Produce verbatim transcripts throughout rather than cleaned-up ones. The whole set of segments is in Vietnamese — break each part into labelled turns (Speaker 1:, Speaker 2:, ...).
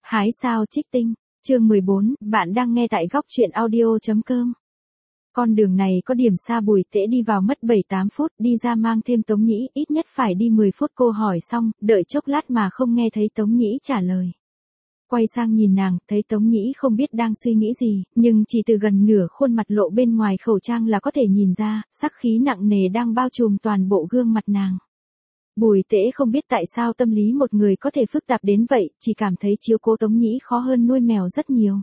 Speaker 1: Hái sao trích tinh, chương mười bốn, bạn đang nghe tại góc truyện audio.com. Con đường này có điểm xa, Bùi Tễ đi vào mất bảy tám phút, đi ra mang thêm Tống Nhĩ, ít nhất phải đi mười phút. Cô hỏi xong, đợi chốc lát mà không nghe thấy Tống Nhĩ trả lời. Quay sang nhìn nàng, thấy Tống Nhĩ không biết đang suy nghĩ gì, nhưng chỉ từ gần nửa khuôn mặt lộ bên ngoài khẩu trang là có thể nhìn ra, sắc khí nặng nề đang bao trùm toàn bộ gương mặt nàng. Bùi Tễ không biết tại sao tâm lý một người có thể phức tạp đến vậy, chỉ cảm thấy chiếu cố Tống Nhĩ khó hơn nuôi mèo rất nhiều.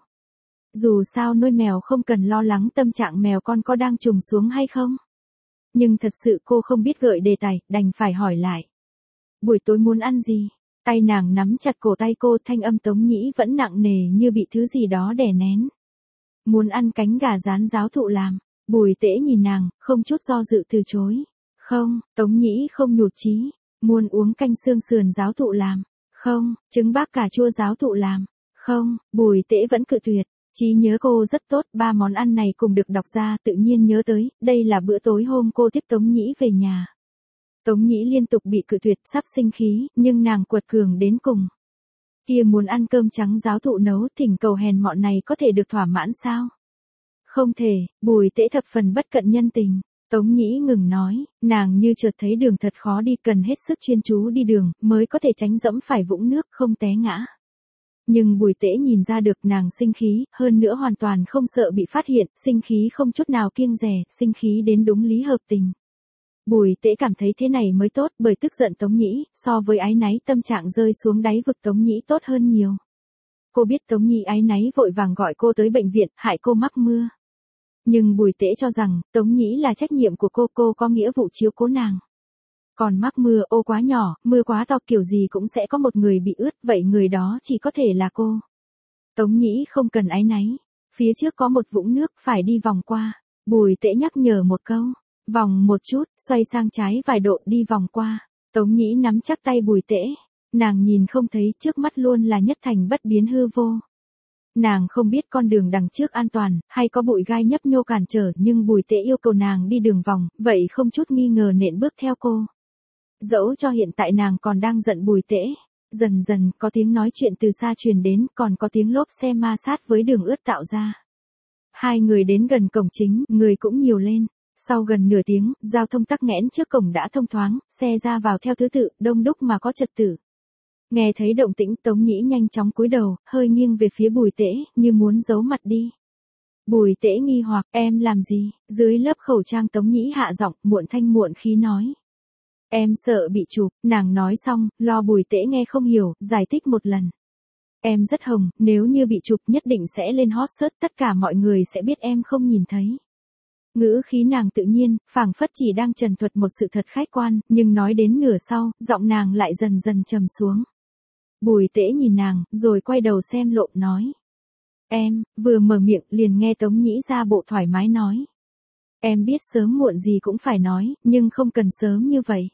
Speaker 1: Dù sao nuôi mèo không cần lo lắng tâm trạng mèo con có đang trùng xuống hay không. Nhưng thật sự cô không biết gợi đề tài, đành phải hỏi lại. Buổi tối muốn ăn gì? Tay nàng nắm chặt cổ tay cô, thanh âm Tống Nhĩ vẫn nặng nề như bị thứ gì đó đè nén. Muốn ăn cánh gà rán giáo thụ làm. Bùi Tễ nhìn nàng, không chút do dự từ chối. Không, Tống Nhĩ không nhụt chí. Muốn uống canh xương sườn giáo thụ làm. Không, trứng bác cà chua giáo thụ làm. Không, Bùi Tễ vẫn cự tuyệt. Trí nhớ cô rất tốt, ba món ăn này cùng được đọc ra tự nhiên nhớ tới, đây là bữa tối hôm cô tiếp Tống Nhĩ về nhà. Tống Nhĩ liên tục bị cự tuyệt, sắp sinh khí, nhưng nàng quật cường đến cùng. Kia muốn ăn cơm trắng giáo thụ nấu, thỉnh cầu hèn mọn này có thể được thỏa mãn sao? Không thể, Bùi Tễ thập phần bất cận nhân tình. Tống Nhĩ ngừng nói, nàng như chợt thấy đường thật khó đi, cần hết sức chuyên chú đi đường, mới có thể tránh dẫm phải vũng nước không té ngã. Nhưng Bùi Tễ nhìn ra được nàng sinh khí, hơn nữa hoàn toàn không sợ bị phát hiện, sinh khí không chút nào kiêng dè, sinh khí đến đúng lý hợp tình. Bùi Tễ cảm thấy thế này mới tốt, bởi tức giận Tống Nhĩ, so với áy náy tâm trạng rơi xuống đáy vực Tống Nhĩ tốt hơn nhiều. Cô biết Tống Nhĩ áy náy vội vàng gọi cô tới bệnh viện, hại cô mắc mưa. Nhưng Bùi Tễ cho rằng, Tống Nhĩ là trách nhiệm của cô, cô có nghĩa vụ chiếu cố nàng. Còn mắc mưa, ô quá nhỏ, mưa quá to, kiểu gì cũng sẽ có một người bị ướt, vậy người đó chỉ có thể là cô. Tống Nhĩ không cần áy náy. Phía trước có một vũng nước, phải đi vòng qua. Bùi Tễ nhắc nhở một câu. Vòng một chút, xoay sang trái vài độ, đi vòng qua. Tống Nhĩ nắm chắc tay Bùi Tễ. Nàng nhìn không thấy, trước mắt luôn là nhất thành bất biến hư vô. Nàng không biết con đường đằng trước an toàn, hay có bụi gai nhấp nhô cản trở, nhưng Bùi Tễ yêu cầu nàng đi đường vòng, vậy không chút nghi ngờ nện bước theo cô. Dẫu cho hiện tại nàng còn đang giận Bùi Tễ. Dần dần, có tiếng nói chuyện từ xa truyền đến, còn có tiếng lốp xe ma sát với đường ướt tạo ra. Hai người đến gần cổng chính, người cũng nhiều lên. Sau gần nửa tiếng, giao thông tắc nghẽn trước cổng đã thông thoáng, xe ra vào theo thứ tự, đông đúc mà có trật tự. Nghe thấy động tĩnh, Tống Nhĩ nhanh chóng cúi đầu, hơi nghiêng về phía Bùi Tễ, như muốn giấu mặt đi. Bùi Tễ nghi hoặc, em làm gì? Dưới lớp khẩu trang Tống Nhĩ hạ giọng, muộn thanh muộn khí nói. Em sợ bị chụp, nàng nói xong, lo Bùi Tễ nghe không hiểu, giải thích một lần. Em rất hồng, nếu như bị chụp nhất định sẽ lên hot search, tất cả mọi người sẽ biết em không nhìn thấy. Ngữ khí nàng tự nhiên, phảng phất chỉ đang trần thuật một sự thật khách quan, nhưng nói đến nửa sau, giọng nàng lại dần dần trầm xuống. Bùi Tễ nhìn nàng, rồi quay đầu xem lộ, nói. Em, vừa mở miệng, liền nghe Tống Nhĩ ra bộ thoải mái nói. Em biết sớm muộn gì cũng phải nói, nhưng không cần sớm như vậy.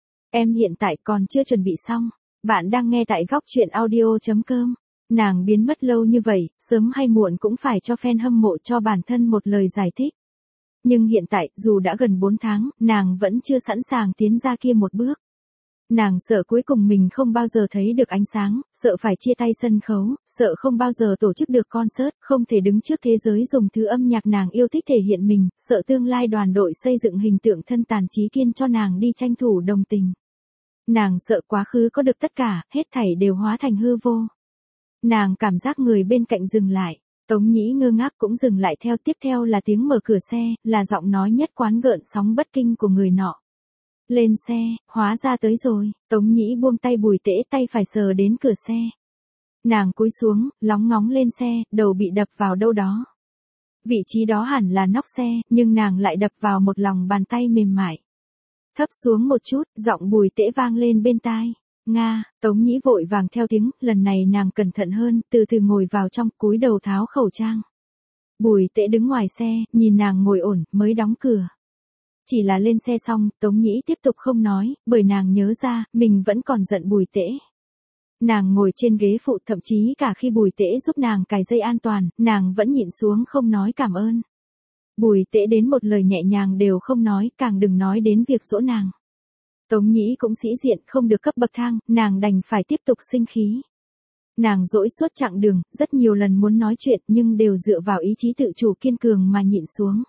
Speaker 1: Em hiện tại còn chưa chuẩn bị xong. Bạn đang nghe tại góc truyện audio.com. Nàng biến mất lâu như vậy, sớm hay muộn cũng phải cho fan hâm mộ, cho bản thân một lời giải thích. Nhưng hiện tại, dù đã gần bốn tháng, nàng vẫn chưa sẵn sàng tiến ra kia một bước. Nàng sợ cuối cùng mình không bao giờ thấy được ánh sáng, sợ phải chia tay sân khấu, sợ không bao giờ tổ chức được concert, không thể đứng trước thế giới dùng thứ âm nhạc nàng yêu thích thể hiện mình, sợ tương lai đoàn đội xây dựng hình tượng thân tàn trí kiên cho nàng đi tranh thủ đồng tình. Nàng sợ quá khứ có được tất cả, hết thảy đều hóa thành hư vô. Nàng cảm giác người bên cạnh dừng lại. Tống Nhĩ ngơ ngác cũng dừng lại theo, tiếp theo là tiếng mở cửa xe, là giọng nói nhất quán gợn sóng bất kinh của người nọ. Lên xe, hóa ra tới rồi. Tống Nhĩ buông tay Bùi Tễ, tay phải sờ đến cửa xe. Nàng cúi xuống, lóng ngóng lên xe, đầu bị đập vào đâu đó. Vị trí đó hẳn là nóc xe, nhưng nàng lại đập vào một lòng bàn tay mềm mại. Thấp xuống một chút, giọng Bùi Tễ vang lên bên tai. Nga, Tống Nhĩ vội vàng theo tiếng, lần này nàng cẩn thận hơn, từ từ ngồi vào trong, cúi đầu tháo khẩu trang. Bùi Tễ đứng ngoài xe, nhìn nàng ngồi ổn, mới đóng cửa. Chỉ là lên xe xong, Tống Nhĩ tiếp tục không nói, bởi nàng nhớ ra, mình vẫn còn giận Bùi Tễ. Nàng ngồi trên ghế phụ, thậm chí cả khi Bùi Tễ giúp nàng cài dây an toàn, nàng vẫn nhịn xuống không nói cảm ơn. Bùi Tễ đến một lời nhẹ nhàng đều không nói, càng đừng nói đến việc dỗ nàng. Tống Nhĩ cũng sĩ diện, không được cấp bậc thang, nàng đành phải tiếp tục sinh khí. Nàng dỗi suốt chặng đường, rất nhiều lần muốn nói chuyện nhưng đều dựa vào ý chí tự chủ kiên cường mà nhịn xuống.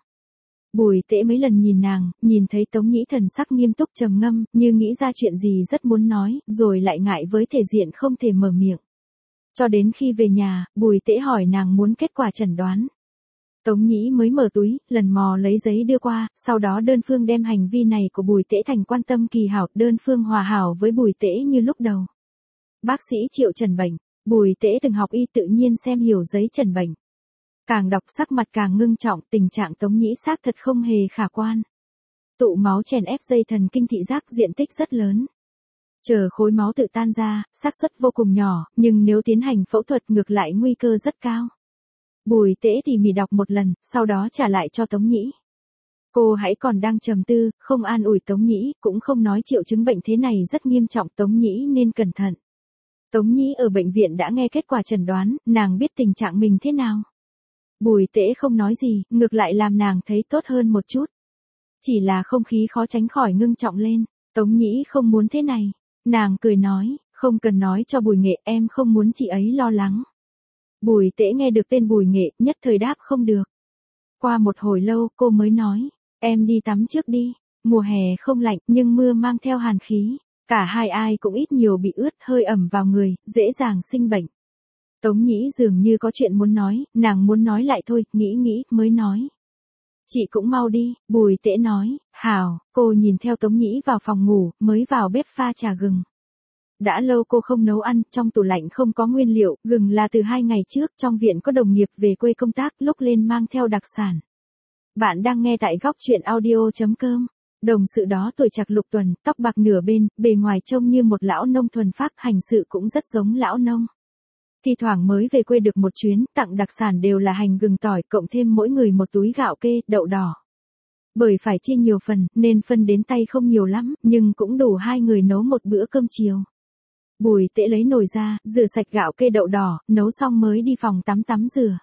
Speaker 1: Bùi Tễ mấy lần nhìn nàng, nhìn thấy Tống Nhĩ thần sắc nghiêm túc trầm ngâm, như nghĩ ra chuyện gì rất muốn nói, rồi lại ngại với thể diện không thể mở miệng. Cho đến khi về nhà, Bùi Tễ hỏi nàng muốn kết quả chẩn đoán. Tống Nhĩ mới mở túi, lần mò lấy giấy đưa qua, sau đó đơn phương đem hành vi này của Bùi Tễ thành quan tâm kỳ hảo, đơn phương hòa hảo với Bùi Tễ như lúc đầu. Bác sĩ Triệu trần bệnh, Bùi Tễ từng học y tự nhiên xem hiểu giấy trần bệnh. Càng đọc sắc mặt càng ngưng trọng, tình trạng Tống Nhĩ xác thật không hề khả quan. Tụ máu chèn ép dây thần kinh thị giác diện tích rất lớn. Chờ khối máu tự tan ra, xác suất vô cùng nhỏ, nhưng nếu tiến hành phẫu thuật ngược lại nguy cơ rất cao. Bùi Tễ tỉ mỉ đọc một lần, sau đó trả lại cho Tống Nhĩ. Cô hãy còn đang trầm tư, không an ủi Tống Nhĩ, cũng không nói triệu chứng bệnh thế này rất nghiêm trọng, Tống Nhĩ nên cẩn thận. Tống Nhĩ ở bệnh viện đã nghe kết quả chẩn đoán, nàng biết tình trạng mình thế nào. Bùi Tễ không nói gì, ngược lại làm nàng thấy tốt hơn một chút. Chỉ là không khí khó tránh khỏi ngưng trọng lên, Tống Nhĩ không muốn thế này. Nàng cười nói, không cần nói cho Bùi Nghệ, em không muốn chị ấy lo lắng. Bùi Tễ nghe được tên Bùi Nghệ, nhất thời đáp không được. Qua một hồi lâu, cô mới nói, em đi tắm trước đi, mùa hè không lạnh, nhưng mưa mang theo hàn khí. Cả hai ai cũng ít nhiều bị ướt, hơi ẩm vào người, dễ dàng sinh bệnh. Tống Nhĩ dường như có chuyện muốn nói, nàng muốn nói lại thôi, nghĩ nghĩ, mới nói. Chị cũng mau đi, Bùi Tễ nói, hào, cô nhìn theo Tống Nhĩ vào phòng ngủ, mới vào bếp pha trà gừng. Đã lâu cô không nấu ăn, trong tủ lạnh không có nguyên liệu, gừng là từ hai ngày trước, trong viện có đồng nghiệp về quê công tác, lúc lên mang theo đặc sản. Bạn đang nghe tại góc truyện audio chấm com. Đồng sự đó tuổi trạc lục tuần, tóc bạc nửa bên, bề ngoài trông như một lão nông thuần phác, hành sự cũng rất giống lão nông. Thi thoảng mới về quê được một chuyến, tặng đặc sản đều là hành gừng tỏi, cộng thêm mỗi người một túi gạo kê, đậu đỏ. Bởi phải chia nhiều phần, nên phân đến tay không nhiều lắm, nhưng cũng đủ hai người nấu một bữa cơm chiều. Bùi Tễ lấy nồi ra, rửa sạch gạo kê đậu đỏ, nấu xong mới đi phòng tắm tắm rửa.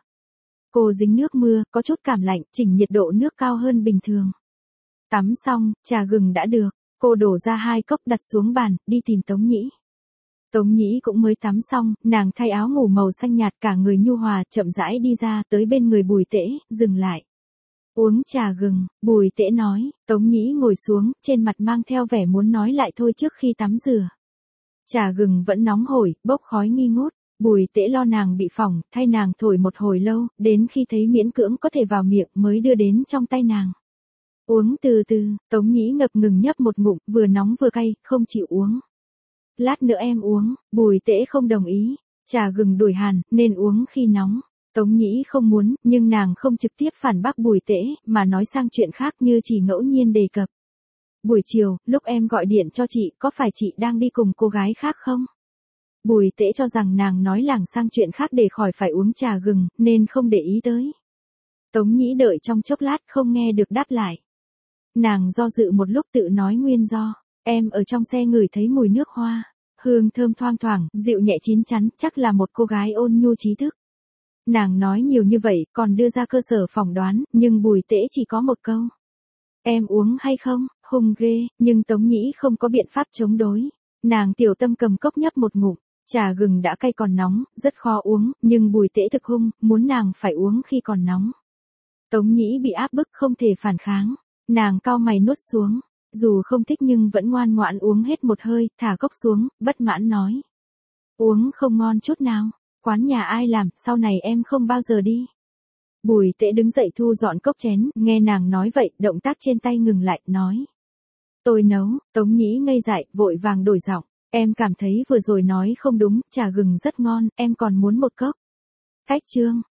Speaker 1: Cô dính nước mưa, có chút cảm lạnh, chỉnh nhiệt độ nước cao hơn bình thường. Tắm xong, trà gừng đã được, cô đổ ra hai cốc đặt xuống bàn, đi tìm Tống Nhĩ. Tống Nhĩ cũng mới tắm xong, nàng thay áo ngủ màu xanh nhạt, cả người nhu hòa, chậm rãi đi ra, tới bên người Bùi Tễ, dừng lại. Uống trà gừng, Bùi Tễ nói, Tống Nhĩ ngồi xuống, trên mặt mang theo vẻ muốn nói lại thôi trước khi tắm rửa. Trà gừng vẫn nóng hổi, bốc khói nghi ngút, Bùi Tễ lo nàng bị phỏng, thay nàng thổi một hồi lâu, đến khi thấy miễn cưỡng có thể vào miệng mới đưa đến trong tay nàng. Uống từ từ, Tống Nhĩ ngập ngừng nhấp một ngụm, vừa nóng vừa cay, không chịu uống. Lát nữa em uống, Bùi Tễ không đồng ý, trà gừng đuổi hàn, nên uống khi nóng. Tống Nhĩ không muốn, nhưng nàng không trực tiếp phản bác Bùi Tễ, mà nói sang chuyện khác như chỉ ngẫu nhiên đề cập. Buổi chiều, lúc em gọi điện cho chị, có phải chị đang đi cùng cô gái khác không? Bùi Tễ cho rằng nàng nói lảng sang chuyện khác để khỏi phải uống trà gừng, nên không để ý tới. Tống Nhĩ đợi trong chốc lát không nghe được đáp lại. Nàng do dự một lúc tự nói nguyên do, em ở trong xe ngửi thấy mùi nước hoa, hương thơm thoang thoảng, dịu nhẹ chín chắn, chắc là một cô gái ôn nhu trí thức. Nàng nói nhiều như vậy, còn đưa ra cơ sở phỏng đoán, nhưng Bùi Tễ chỉ có một câu. Em uống hay không, hung ghê, nhưng Tống Nhĩ không có biện pháp chống đối. Nàng tiểu tâm cầm cốc nhấp một ngụm, trà gừng đã cay còn nóng, rất khó uống, nhưng Bùi Tễ thực hung, muốn nàng phải uống khi còn nóng. Tống Nhĩ bị áp bức không thể phản kháng, nàng cau mày nuốt xuống, dù không thích nhưng vẫn ngoan ngoãn uống hết một hơi, thả cốc xuống, bất mãn nói. Uống không ngon chút nào, quán nhà ai làm, sau này em không bao giờ đi. Bùi Tễ đứng dậy thu dọn cốc chén, nghe nàng nói vậy, động tác trên tay ngừng lại, nói. Tôi nấu, Tống Nhĩ ngây dại, vội vàng đổi giọng, em cảm thấy vừa rồi nói không đúng, trà gừng rất ngon, em còn muốn một cốc. Cách chương,